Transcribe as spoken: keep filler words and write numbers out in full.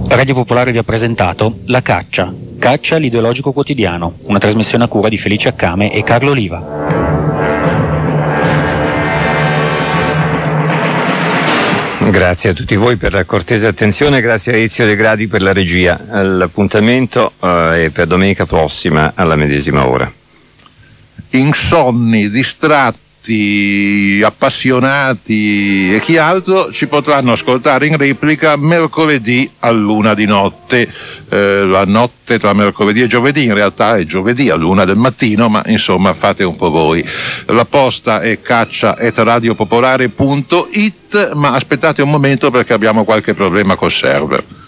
Radio Popolare vi ha presentato La Caccia, Caccia l'ideologico quotidiano, una trasmissione a cura di Felice Accame e Carlo Oliva. Grazie a tutti voi per la cortese attenzione, grazie a Ezio De Gradi per la regia. L'appuntamento eh, è per domenica prossima alla medesima ora. Insonni, distratti, appassionati e chi altro ci potranno ascoltare in replica mercoledì a luna di notte, eh, la notte tra mercoledì e giovedì, in realtà è giovedì a luna del mattino, ma insomma fate un po' voi. La posta è caccia chiocciola radiopopolare punto it, ma aspettate un momento perché abbiamo qualche problema col server.